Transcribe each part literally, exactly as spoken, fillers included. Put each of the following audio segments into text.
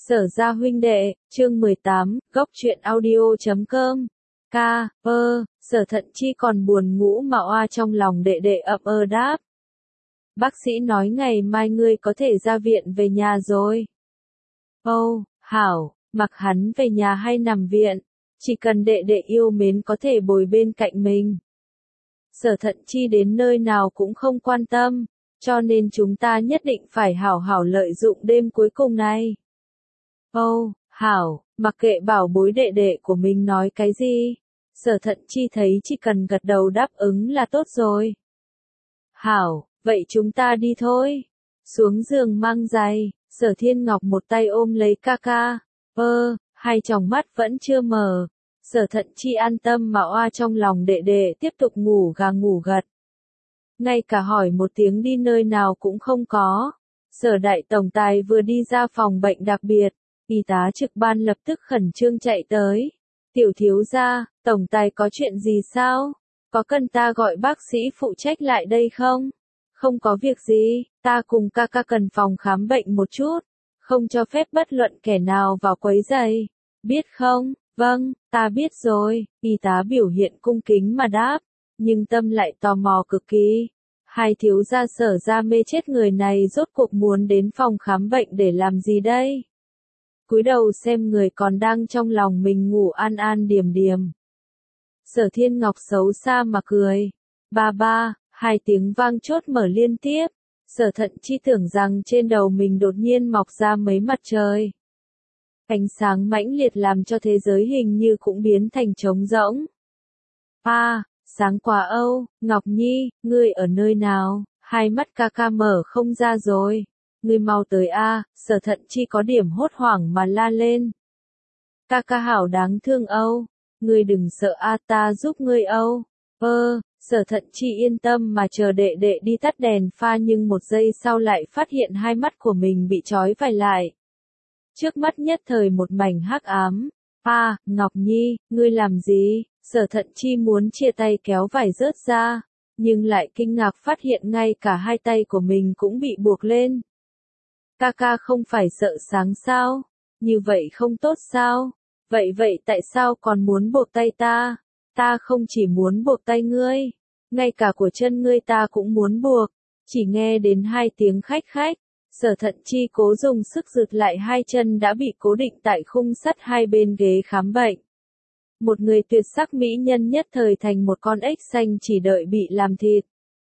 Sở Gia huynh đệ, chương mười tám, góc truyện audio chấm com. Ca, ơ, Sở Thận Chi còn buồn ngủ mà oa trong lòng đệ đệ ậm ơ đáp. Bác sĩ nói ngày mai ngươi có thể ra viện về nhà rồi. Âu, hảo, mặc hắn về nhà hay nằm viện, chỉ cần đệ đệ yêu mến có thể bồi bên cạnh mình. Sở Thận Chi đến nơi nào cũng không quan tâm, cho nên chúng ta nhất định phải hảo hảo lợi dụng đêm cuối cùng này. Âu, hảo, mặc kệ bảo bối đệ đệ của mình nói cái gì, Sở Thận Chi thấy chỉ cần gật đầu đáp ứng là tốt rồi. Hảo, vậy chúng ta đi thôi. Xuống giường mang giày, Sở Thiên Ngọc một tay ôm lấy ca ca, ơ, hai tròng mắt vẫn chưa mở. Sở Thận Chi an tâm mà oa trong lòng đệ đệ tiếp tục ngủ gà ngủ gật. Ngay cả hỏi một tiếng đi nơi nào cũng không có. Sở Đại Tổng Tài vừa đi ra phòng bệnh đặc biệt, y tá trực ban lập tức khẩn trương chạy tới. Tiểu thiếu gia, Tổng Tài có chuyện gì sao? Có cần ta gọi bác sĩ phụ trách lại đây không? Không có việc gì, ta cùng ca ca cần phòng khám bệnh một chút, không cho phép bất luận kẻ nào vào quấy rầy. Biết không? Vâng, ta biết rồi, y tá biểu hiện cung kính mà đáp, nhưng tâm lại tò mò cực kỳ. Hai thiếu gia Sở Gia mê chết người này rốt cuộc muốn đến phòng khám bệnh để làm gì đây? Cúi đầu xem người còn đang trong lòng mình ngủ an an điềm điềm. Sở Thiên Ngọc xấu xa mà cười. Ba ba, hai tiếng vang chốt mở liên tiếp. Sở Thận Chi tưởng rằng trên đầu mình đột nhiên mọc ra mấy mặt trời. Ánh sáng mãnh liệt làm cho thế giới hình như cũng biến thành trống rỗng. À, sáng quá Âu, Ngọc Nhi, ngươi ở nơi nào? Hai mắt ca ca mở không ra rồi. Ngươi mau tới a, à, Sở Thận Chi có điểm hốt hoảng mà la lên. Ca ca hảo đáng thương Âu, ngươi đừng sợ a à, ta giúp ngươi Âu. Ơ, Sở Thận Chi yên tâm mà chờ đệ đệ đi tắt đèn pha nhưng một giây sau lại phát hiện hai mắt của mình bị trói vải lại. Trước mắt nhất thời một mảnh hắc ám. A, à, Ngọc Nhi, ngươi làm gì? Sở Thận Chi muốn chia tay kéo vải rớt ra, nhưng lại kinh ngạc phát hiện ngay cả hai tay của mình cũng bị buộc lên. Ca ca không phải sợ sáng sao? Như vậy không tốt sao? Vậy vậy tại sao còn muốn buộc tay ta? Ta không chỉ muốn buộc tay ngươi, ngay cả của chân ngươi ta cũng muốn buộc. Chỉ nghe đến hai tiếng khách khách, Sở Thận Chi cố dùng sức giật lại hai chân đã bị cố định tại khung sắt hai bên ghế khám bệnh. Một người tuyệt sắc mỹ nhân nhất thời thành một con ếch xanh chỉ đợi bị làm thịt.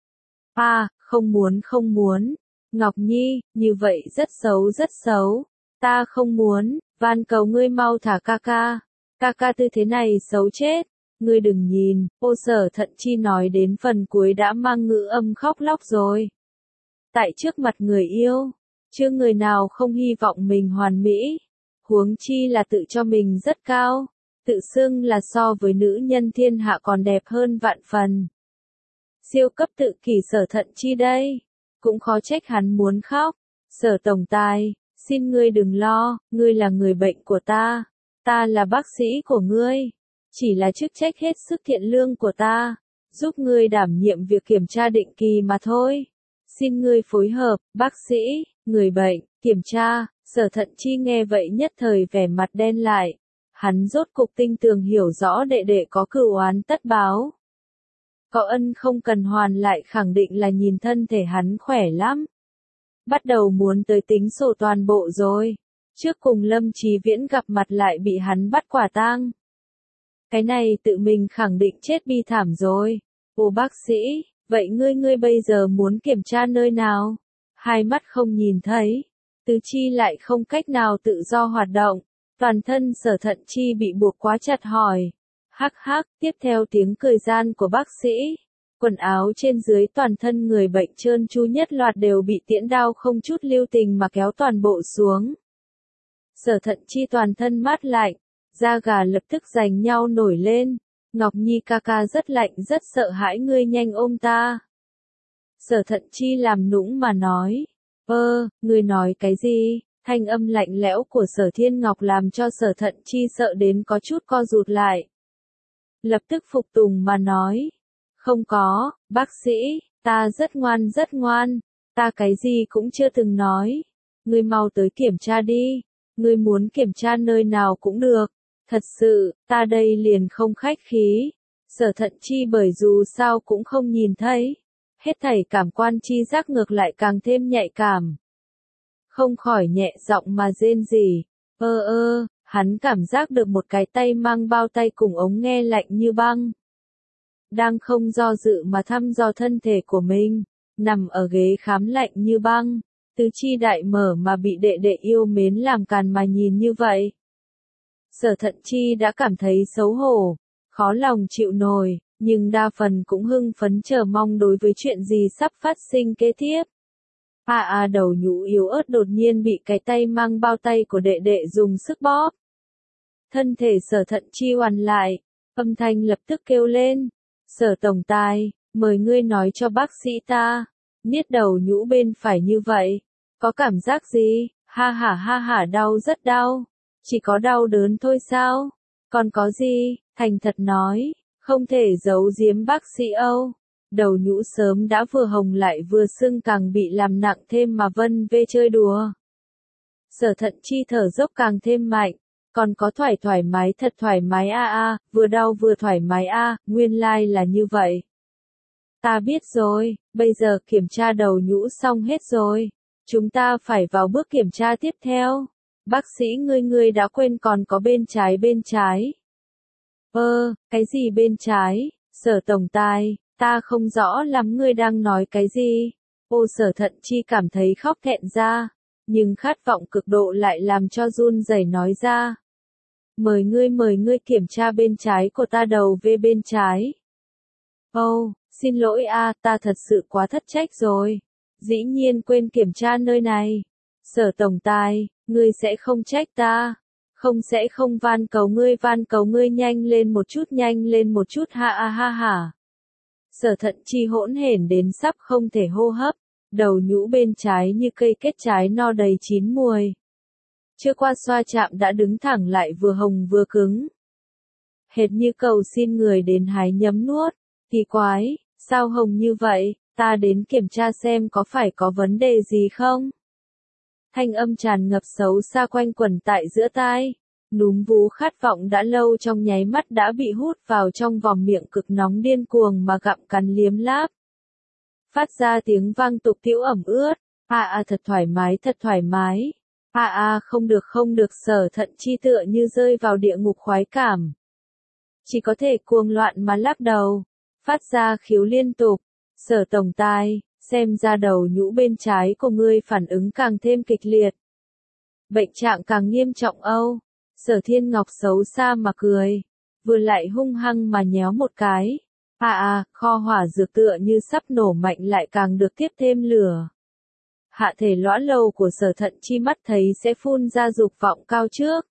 À, không muốn không muốn. Ngọc Nhi, như vậy rất xấu rất xấu. Ta không muốn, van cầu ngươi mau thả ca ca. Ca ca tư thế này xấu chết. Ngươi đừng nhìn, ô Sở Thận Chi nói đến phần cuối đã mang ngữ âm khóc lóc rồi. Tại trước mặt người yêu, chưa người nào không hy vọng mình hoàn mỹ. Huống chi là tự cho mình rất cao. Tự xưng là so với nữ nhân thiên hạ còn đẹp hơn vạn phần. Siêu cấp tự kỷ Sở Thận Chi đây. Cũng khó trách hắn muốn khóc. Sở Tổng Tài, xin ngươi đừng lo, ngươi là người bệnh của ta. Ta là bác sĩ của ngươi. Chỉ là chức trách hết sức thiện lương của ta. Giúp ngươi đảm nhiệm việc kiểm tra định kỳ mà thôi. Xin ngươi phối hợp, bác sĩ, người bệnh, kiểm tra. Sở Thận Chi nghe vậy nhất thời vẻ mặt đen lại. Hắn rốt cục tinh tường hiểu rõ đệ đệ có cửu oán tất báo. Có ân không cần hoàn lại khẳng định là nhìn thân thể hắn khỏe lắm. Bắt đầu muốn tới tính sổ toàn bộ rồi. Trước cùng Lâm Chí Viễn gặp mặt lại bị hắn bắt quả tang. Cái này tự mình khẳng định chết bi thảm rồi. Ô bác sĩ, vậy ngươi ngươi bây giờ muốn kiểm tra nơi nào? Hai mắt không nhìn thấy. Tứ chi lại không cách nào tự do hoạt động. Toàn thân Sở Thận Chi bị buộc quá chặt hỏi. Hắc hắc, tiếp theo tiếng cười gian của bác sĩ. Quần áo trên dưới toàn thân người bệnh trơn tru nhất loạt đều bị tiễn đao không chút lưu tình mà kéo toàn bộ xuống. Sở Thận Chi toàn thân mát lạnh, da gà lập tức giành nhau nổi lên. Ngọc Nhi ca ca rất lạnh rất sợ hãi ngươi nhanh ôm ta. Sở Thận Chi làm nũng mà nói. Ơ, ngươi nói cái gì? Thanh âm lạnh lẽo của Sở Thiên Ngọc làm cho Sở Thận Chi sợ đến có chút co rụt lại. Lập tức phục tùng mà nói. Không có, bác sĩ, ta rất ngoan rất ngoan, ta cái gì cũng chưa từng nói. Ngươi mau tới kiểm tra đi. Ngươi muốn kiểm tra nơi nào cũng được. Thật sự, ta đây liền không khách khí. Sở Thận Chi bởi dù sao cũng không nhìn thấy. Hết thảy cảm quan chi giác ngược lại càng thêm nhạy cảm. Không khỏi nhẹ giọng mà rên rỉ. Ơ ơ, hắn cảm giác được một cái tay mang bao tay cùng ống nghe lạnh như băng. Đang không do dự mà thăm dò thân thể của mình, nằm ở ghế khám lạnh như băng, tứ chi đại mở mà bị đệ đệ yêu mến làm càn mà nhìn như vậy. Sở Thận Chi đã cảm thấy xấu hổ, khó lòng chịu nổi, nhưng đa phần cũng hưng phấn chờ mong đối với chuyện gì sắp phát sinh kế tiếp. À à đầu nhũ yếu ớt đột nhiên bị cái tay mang bao tay của đệ đệ dùng sức bóp. Thân thể Sở Thận Chi oằn lại, âm thanh lập tức kêu lên. Sở tổng tài, mời ngươi nói cho bác sĩ ta, niết đầu nhũ bên phải như vậy, có cảm giác gì? Ha ha ha ha đau rất đau, chỉ có đau đớn thôi sao? Còn có gì? Thành thật nói, không thể giấu giếm bác sĩ Âu. Đầu nhũ sớm đã vừa hồng lại vừa sưng càng bị làm nặng thêm mà vân vê chơi đùa. Sở Thận Chi thở dốc càng thêm mạnh. Còn có thoải thoải mái thật thoải mái a a, vừa đau vừa thoải mái a, nguyên lai like là như vậy. Ta biết rồi, bây giờ kiểm tra đầu nhũ xong hết rồi. Chúng ta phải vào bước kiểm tra tiếp theo. Bác sĩ ngươi ngươi đã quên còn có bên trái bên trái. Ơ, cái gì bên trái? Sở tổng tài, ta không rõ lắm ngươi đang nói cái gì. Ô Sở Thận Chi cảm thấy khóc thẹn ra, nhưng khát vọng cực độ lại làm cho run rẩy nói ra. Mời ngươi mời ngươi kiểm tra bên trái của ta đầu về bên trái. Ồ, oh, xin lỗi a, ta thật sự quá thất trách rồi. Dĩ nhiên quên kiểm tra nơi này. Sở tổng tài, ngươi sẽ không trách ta. Không sẽ không van cầu ngươi van cầu ngươi nhanh lên một chút nhanh lên một chút ha ha ha ha. Sở Thận Chi hỗn hển đến sắp không thể hô hấp. Đầu nhũ bên trái như cây kết trái no đầy chín muồi. Chưa qua xoa chạm đã đứng thẳng lại vừa hồng vừa cứng. Hệt như cầu xin người đến hái nhấm nuốt. Kỳ quái, sao hồng như vậy, ta đến kiểm tra xem có phải có vấn đề gì không? Thanh âm tràn ngập xấu xa quanh quẩn tại giữa tai. Núm vú khát vọng đã lâu trong nháy mắt đã bị hút vào trong vòng miệng cực nóng điên cuồng mà gặm cắn liếm láp. Phát ra tiếng vang tục tĩu ẩm ướt. À à thật thoải mái thật thoải mái. À à không được không được Sở Thận Chi tựa như rơi vào địa ngục khoái cảm. Chỉ có thể cuồng loạn mà lắc đầu. Phát ra khiếu liên tục. Sở tổng tài, xem ra đầu nhũ bên trái của ngươi phản ứng càng thêm kịch liệt. Bệnh trạng càng nghiêm trọng âu. Sở Thiên Ngọc xấu xa mà cười. Vừa lại hung hăng mà nhéo một cái. À à, kho hỏa dược tựa như sắp nổ mạnh lại càng được tiếp thêm lửa. Hạ thể lõa lầu của Sở Thận Chi mắt thấy sẽ phun ra dục vọng cao trước.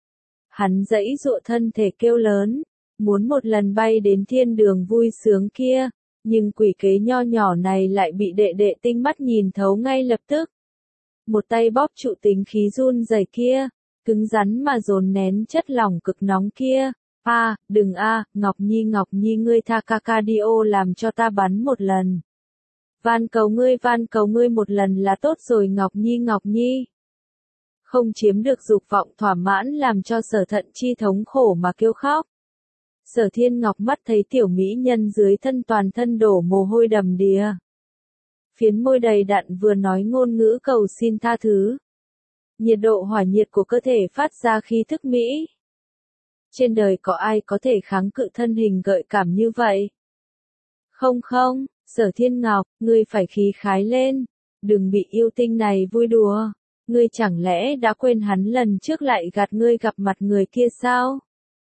Hắn giãy giụa thân thể kêu lớn, muốn một lần bay đến thiên đường vui sướng kia, nhưng quỷ kế nho nhỏ này lại bị đệ đệ tinh mắt nhìn thấu ngay lập tức. Một tay bóp trụ tính khí run rẩy kia, cứng rắn mà dồn nén chất lỏng cực nóng kia. A, à, đừng a, à, Ngọc Nhi Ngọc Nhi ngươi tha ca cardio làm cho ta bắn một lần. Van cầu ngươi van cầu ngươi một lần là tốt rồi Ngọc Nhi Ngọc Nhi. Không chiếm được dục vọng thỏa mãn làm cho Sở Thận Chi thống khổ mà kêu khóc. Sở Thiên Ngọc mắt thấy tiểu mỹ nhân dưới thân toàn thân đổ mồ hôi đầm đìa. Phiến môi đầy đặn vừa nói ngôn ngữ cầu xin tha thứ. Nhiệt độ hỏa nhiệt của cơ thể phát ra khí thức mỹ. Trên đời có ai có thể kháng cự thân hình gợi cảm như vậy? Không không, Sở Thiên Ngọc, ngươi phải khí khái lên. Đừng bị yêu tinh này vui đùa. Ngươi chẳng lẽ đã quên hắn lần trước lại gạt ngươi gặp mặt người kia sao?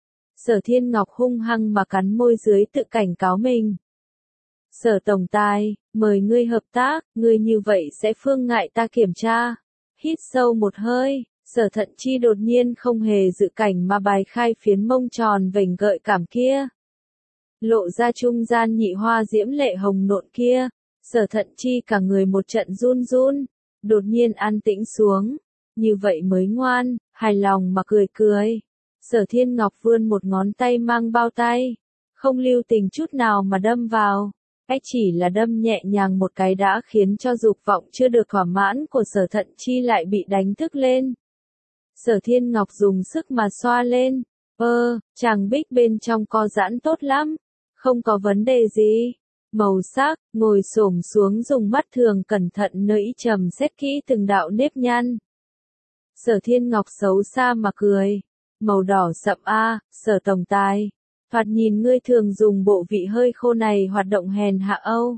Sở Thiên Ngọc hung hăng mà cắn môi dưới tự cảnh cáo mình. Sở tổng tài, mời ngươi hợp tác, ngươi như vậy sẽ phương ngại ta kiểm tra. Hít sâu một hơi, Sở Thận Chi đột nhiên không hề dự cảnh mà bài khai phiến mông tròn vểnh gợi cảm kia. Lộ ra trung gian nhị hoa diễm lệ hồng nộn kia, Sở Thận Chi cả người một trận run run, đột nhiên an tĩnh xuống, như vậy mới ngoan, hài lòng mà cười cười. Sở Thiên Ngọc vươn một ngón tay mang bao tay, không lưu tình chút nào mà đâm vào, cách chỉ là đâm nhẹ nhàng một cái đã khiến cho dục vọng chưa được thỏa mãn của Sở Thận Chi lại bị đánh thức lên. Sở Thiên Ngọc dùng sức mà xoa lên. Ơ, chàng bích bên trong co giãn tốt lắm. Không có vấn đề gì. Màu sắc, ngồi xổm xuống dùng mắt thường cẩn thận nơi trầm xét kỹ từng đạo nếp nhăn. Sở Thiên Ngọc xấu xa mà cười. Màu đỏ sậm a, Sở tổng tài. Thoạt nhìn ngươi thường dùng bộ vị hơi khô này hoạt động hèn hạ âu.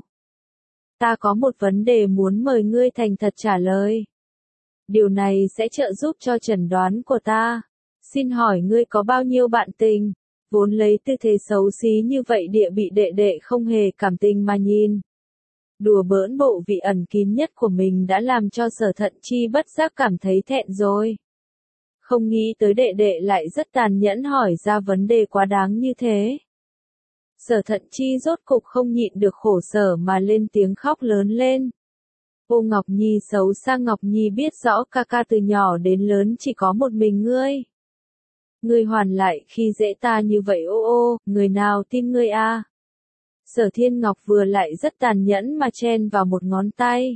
Ta có một vấn đề muốn mời ngươi thành thật trả lời. Điều này sẽ trợ giúp cho chẩn đoán của ta. Xin hỏi ngươi có bao nhiêu bạn tình? Vốn lấy tư thế xấu xí như vậy địa bị đệ đệ không hề cảm tình mà nhìn. Đùa bỡn bộ vị ẩn kín nhất của mình đã làm cho Sở Thận Chi bất giác cảm thấy thẹn rồi. Không nghĩ tới đệ đệ lại rất tàn nhẫn hỏi ra vấn đề quá đáng như thế. Sở Thận Chi rốt cục không nhịn được khổ sở mà lên tiếng khóc lớn lên. Ô Ngọc Nhi xấu xa, Ngọc Nhi biết rõ ca ca từ nhỏ đến lớn chỉ có một mình ngươi. Ngươi hoàn lại khi dễ ta như vậy ô ô, người nào tin ngươi a? Sở Thiên Ngọc vừa lại rất tàn nhẫn mà chen vào một ngón tay.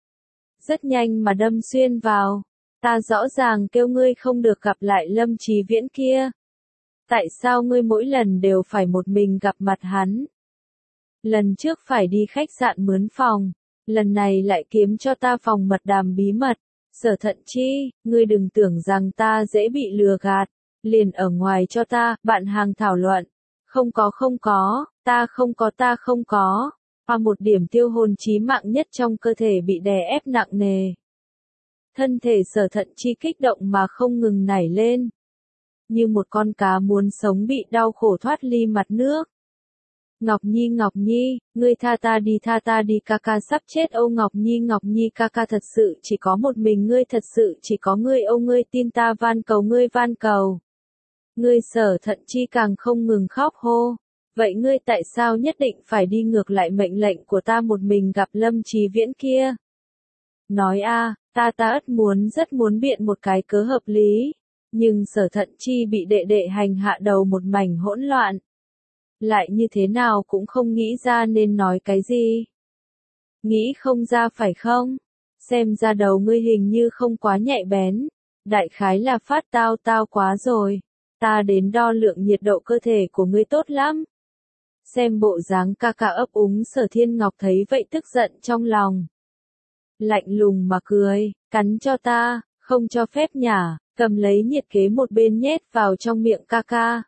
Rất nhanh mà đâm xuyên vào. Ta rõ ràng kêu ngươi không được gặp lại Lâm Chí Viễn kia. Tại sao ngươi mỗi lần đều phải một mình gặp mặt hắn? Lần trước phải đi khách sạn mướn phòng, lần này lại kiếm cho ta phòng mật đàm bí mật. Sở Thận Chi, ngươi đừng tưởng rằng ta dễ bị lừa gạt, liền ở ngoài cho ta, bạn hàng thảo luận. Không có không có, ta không có ta không có. Và một điểm tiêu hồn chí mạng nhất trong cơ thể bị đè ép nặng nề. Thân thể Sở Thận Chi kích động mà không ngừng nảy lên. Như một con cá muốn sống bị đau khổ thoát ly mặt nước. Ngọc Nhi Ngọc Nhi, ngươi tha ta đi tha ta đi, ca ca sắp chết Âu Ngọc Nhi Ngọc Nhi, ca ca thật sự chỉ có một mình ngươi, thật sự chỉ có ngươi Âu, ngươi tin ta, van cầu ngươi, van cầu. Ngươi Sở Thận Chi càng không ngừng khóc hô. Vậy ngươi tại sao nhất định phải đi ngược lại mệnh lệnh của ta một mình gặp Lâm Chí Viễn kia? Nói a, ta ta ất muốn rất muốn biện một cái cớ hợp lý. Nhưng Sở Thận Chi bị đệ đệ hành hạ đầu một mảnh hỗn loạn. Lại như thế nào cũng không nghĩ ra nên nói cái gì. Nghĩ không ra phải không? Xem ra đầu ngươi hình như không quá nhạy bén. Đại khái là phát tao tao quá rồi. Ta đến đo lượng nhiệt độ cơ thể của ngươi tốt lắm. Xem bộ dáng ca ca ấp úng, Sở Thiên Ngọc thấy vậy tức giận trong lòng. Lạnh lùng mà cười, cắn cho ta, không cho phép nhả, cầm lấy nhiệt kế một bên nhét vào trong miệng ca ca.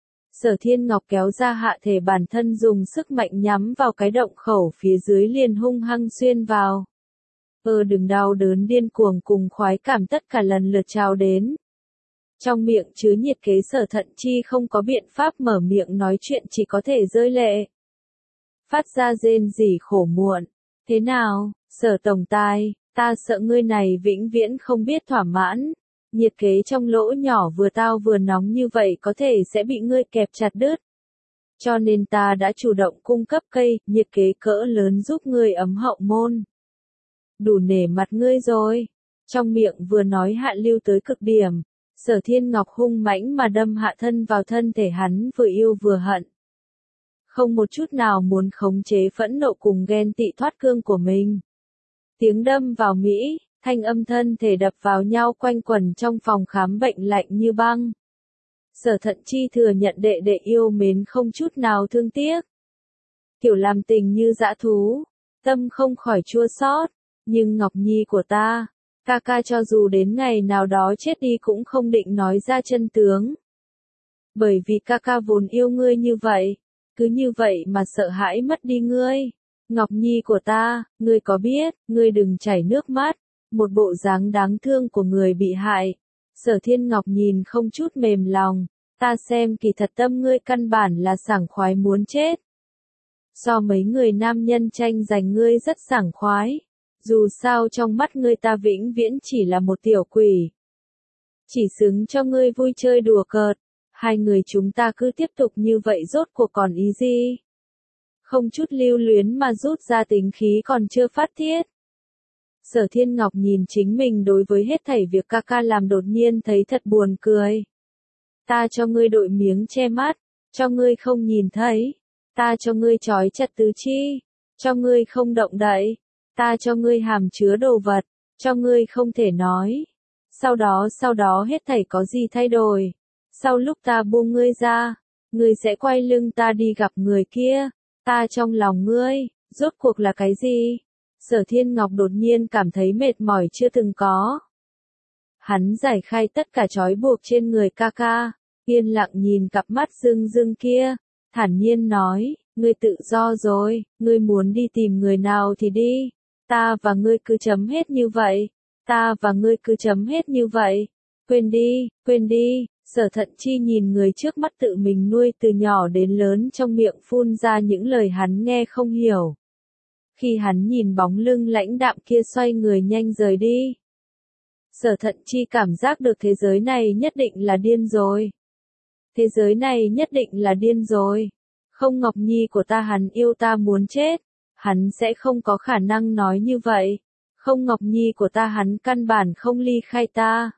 Sở Thiên Ngọc kéo ra hạ thể bản thân dùng sức mạnh nhắm vào cái động khẩu phía dưới liền hung hăng xuyên vào. Ơ đừng đau đớn điên cuồng cùng khoái cảm tất cả lần lượt trào đến. Trong miệng chứa nhiệt kế, Sở Thận Chi không có biện pháp mở miệng nói chuyện, chỉ có thể rơi lệ. Phát ra rên rỉ khổ muộn. Thế nào, Sở tổng tài, ta sợ ngươi này vĩnh viễn không biết thỏa mãn. Nhiệt kế trong lỗ nhỏ vừa tao vừa nóng như vậy có thể sẽ bị ngươi kẹp chặt đứt. Cho nên ta đã chủ động cung cấp cây, nhiệt kế cỡ lớn giúp ngươi ấm hậu môn. Đủ nể mặt ngươi rồi. Trong miệng vừa nói hạ lưu tới cực điểm. Sở Thiên Ngọc hung mãnh mà đâm hạ thân vào thân thể hắn, vừa yêu vừa hận. Không một chút nào muốn khống chế phẫn nộ cùng ghen tị thoát cương của mình. Tiếng đâm vào Mỹ, thanh âm thân thể đập vào nhau quanh quẩn trong phòng khám bệnh lạnh như băng. Sở Thận Chi thừa nhận đệ đệ yêu mến không chút nào thương tiếc. Kiểu làm tình như dã thú, tâm không khỏi chua xót, nhưng Ngọc Nhi của ta, ca ca cho dù đến ngày nào đó chết đi cũng không định nói ra chân tướng. Bởi vì ca ca vốn yêu ngươi như vậy, cứ như vậy mà sợ hãi mất đi ngươi. Ngọc Nhi của ta, ngươi có biết, ngươi đừng chảy nước mắt, một bộ dáng đáng thương của người bị hại. Sở Thiên Ngọc nhìn không chút mềm lòng, ta xem kỳ thật tâm ngươi căn bản là sảng khoái muốn chết. So mấy người nam nhân tranh giành ngươi rất sảng khoái. Dù sao trong mắt ngươi ta vĩnh viễn chỉ là một tiểu quỷ. Chỉ xứng cho ngươi vui chơi đùa cợt. Hai người chúng ta cứ tiếp tục như vậy rốt cuộc còn ý gì? Không chút lưu luyến mà rút ra tính khí còn chưa phát tiết. Sở Thiên Ngọc nhìn chính mình đối với hết thảy việc ca ca làm đột nhiên thấy thật buồn cười. Ta cho ngươi đội miếng che mắt, cho ngươi không nhìn thấy. Ta cho ngươi trói chặt tứ chi, cho ngươi không động đậy. Ta cho ngươi hàm chứa đồ vật, cho ngươi không thể nói. Sau đó sau đó hết thảy có gì thay đổi? Sau lúc ta buông ngươi ra, ngươi sẽ quay lưng ta đi gặp người kia, ta trong lòng ngươi, rốt cuộc là cái gì? Sở Thiên Ngọc đột nhiên cảm thấy mệt mỏi chưa từng có. Hắn giải khai tất cả trói buộc trên người ca ca, yên lặng nhìn cặp mắt rưng rưng kia, thản nhiên nói, ngươi tự do rồi, ngươi muốn đi tìm người nào thì đi, ta và ngươi cứ chấm hết như vậy, ta và ngươi cứ chấm hết như vậy, quên đi, quên đi. Sở Thận Chi nhìn người trước mắt tự mình nuôi từ nhỏ đến lớn trong miệng phun ra những lời hắn nghe không hiểu. Khi hắn nhìn bóng lưng lãnh đạm kia xoay người nhanh rời đi, Sở Thận Chi cảm giác được thế giới này nhất định là điên rồi. Thế giới này nhất định là điên rồi. Không, Ngọc Nhi của ta, hắn yêu ta muốn chết. Hắn sẽ không có khả năng nói như vậy. Không, Ngọc Nhi của ta, hắn căn bản không ly khai ta.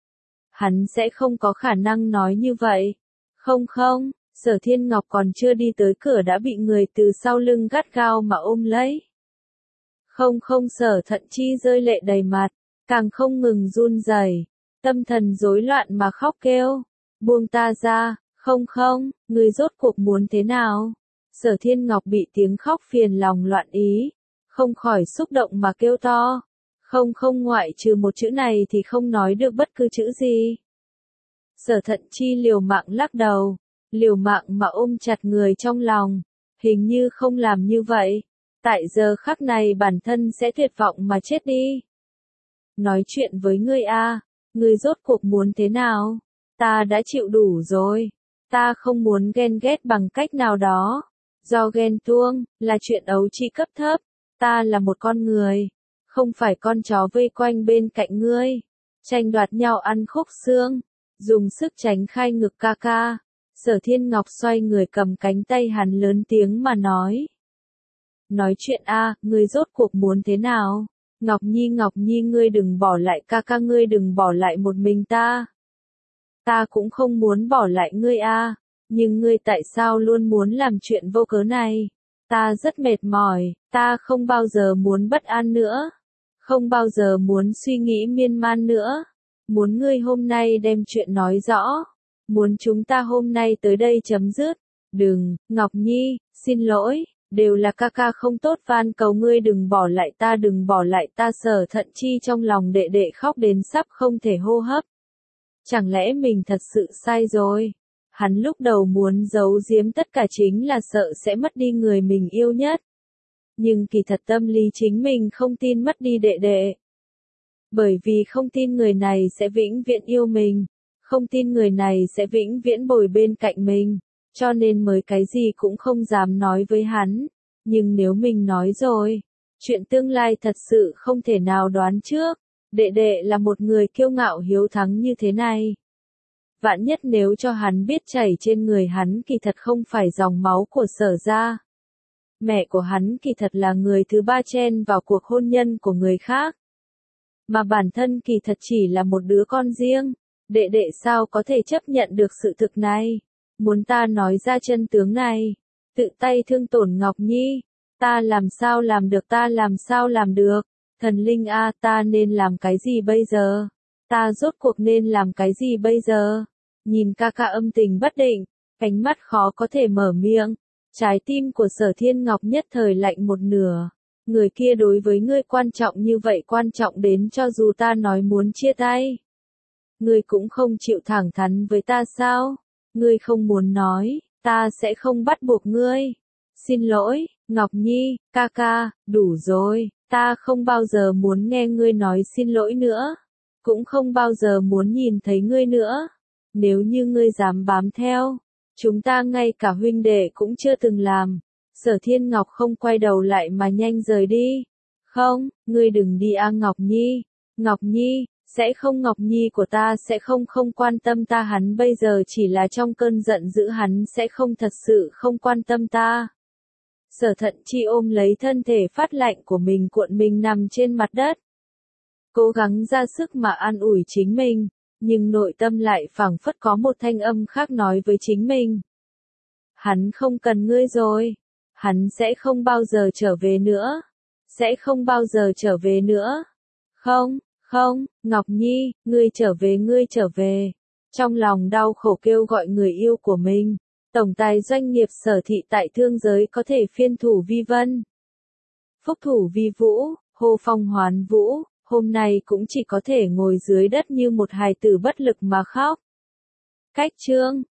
Hắn sẽ không có khả năng nói như vậy. Không không, Sở Thiên Ngọc còn chưa đi tới cửa đã bị người từ sau lưng gắt gao mà ôm lấy. Không không, Sở Thận Chi rơi lệ đầy mặt, càng không ngừng run rẩy, tâm thần rối loạn mà khóc kêu, buông ta ra, không không, người rốt cuộc muốn thế nào? Sở Thiên Ngọc bị tiếng khóc phiền lòng loạn ý, không khỏi xúc động mà kêu to, không không, ngoại trừ một chữ này thì không nói được bất cứ chữ gì. Sở Thận Chi liều mạng lắc đầu, liều mạng mà ôm chặt người trong lòng, hình như không làm như vậy, tại giờ khắc này bản thân sẽ tuyệt vọng mà chết đi. Nói chuyện với ngươi a, ngươi rốt cuộc muốn thế nào? Ta đã chịu đủ rồi, ta không muốn ghen ghét bằng cách nào đó. Do ghen tuông, là chuyện ấu trĩ cấp thấp, ta là một con người, không phải con chó vây quanh bên cạnh ngươi, tranh đoạt nhau ăn khúc xương, dùng sức tránh khai ngực ca ca. Sở Thiên Ngọc xoay người cầm cánh tay hắn lớn tiếng mà nói. Nói chuyện a, ngươi rốt cuộc muốn thế nào? Ngọc Nhi, Ngọc Nhi, ngươi đừng bỏ lại ca ca, ngươi đừng bỏ lại một mình ta. Ta cũng không muốn bỏ lại ngươi a, nhưng ngươi tại sao luôn muốn làm chuyện vô cớ này? Ta rất mệt mỏi, ta không bao giờ muốn bất an nữa, không bao giờ muốn suy nghĩ miên man nữa. Muốn ngươi hôm nay đem chuyện nói rõ, muốn chúng ta hôm nay tới đây chấm dứt. Đừng, Ngọc Nhi, xin lỗi. Đều là ca ca không tốt, van cầu ngươi đừng bỏ lại ta, đừng bỏ lại ta. Sở Thận Chi trong lòng đệ đệ khóc đến sắp không thể hô hấp. Chẳng lẽ mình thật sự sai rồi? Hắn lúc đầu muốn giấu giếm tất cả chính là sợ sẽ mất đi người mình yêu nhất. Nhưng kỳ thật tâm lý chính mình không tin mất đi đệ đệ. Bởi vì không tin người này sẽ vĩnh viễn yêu mình, không tin người này sẽ vĩnh viễn bồi bên cạnh mình. Cho nên mới cái gì cũng không dám nói với hắn. Nhưng nếu mình nói rồi, chuyện tương lai thật sự không thể nào đoán trước. Đệ đệ là một người kiêu ngạo hiếu thắng như thế này. Vạn nhất nếu cho hắn biết chảy trên người hắn kỳ thật không phải dòng máu của Sở gia. Mẹ của hắn kỳ thật là người thứ ba chen vào cuộc hôn nhân của người khác. Mà bản thân kỳ thật chỉ là một đứa con riêng. Đệ đệ sao có thể chấp nhận được sự thực này? Muốn ta nói ra chân tướng này, tự tay thương tổn Ngọc Nhi, ta làm sao làm được, ta làm sao làm được, thần linh a, ta nên làm cái gì bây giờ, ta rốt cuộc nên làm cái gì bây giờ, nhìn ca ca âm tình bất định, ánh mắt khó có thể mở miệng, trái tim của Sở Thiên Ngọc nhất thời lạnh một nửa, người kia đối với ngươi quan trọng như vậy, quan trọng đến cho dù ta nói muốn chia tay, ngươi cũng không chịu thẳng thắn với ta sao? Ngươi không muốn nói, ta sẽ không bắt buộc ngươi. Xin lỗi, Ngọc Nhi, ca ca, đủ rồi, ta không bao giờ muốn nghe ngươi nói xin lỗi nữa, cũng không bao giờ muốn nhìn thấy ngươi nữa. Nếu như ngươi dám bám theo, chúng ta ngay cả huynh đệ cũng chưa từng làm. Sở Thiên Ngọc không quay đầu lại mà nhanh rời đi. Không, ngươi đừng đi a Ngọc Nhi, Ngọc Nhi. Sẽ không, Ngọc Nhi của ta sẽ không không quan tâm ta, hắn bây giờ chỉ là trong cơn giận dữ, hắn sẽ không thật sự không quan tâm ta. Sở Thận Chi ôm lấy thân thể phát lạnh của mình, cuộn mình nằm trên mặt đất. Cố gắng ra sức mà an ủi chính mình, nhưng nội tâm lại phảng phất có một thanh âm khác nói với chính mình. Hắn không cần ngươi rồi, hắn sẽ không bao giờ trở về nữa, sẽ không bao giờ trở về nữa. Không. Không, Ngọc Nhi, ngươi trở về ngươi trở về. Trong lòng đau khổ kêu gọi người yêu của mình. Tổng tài doanh nghiệp Sở Thị tại thương giới có thể phiên thủ Vi Vân. Phúc thủ Vi Vũ, hô phong hoán vũ, hôm nay cũng chỉ có thể ngồi dưới đất như một hài tử bất lực mà khóc. Cách chương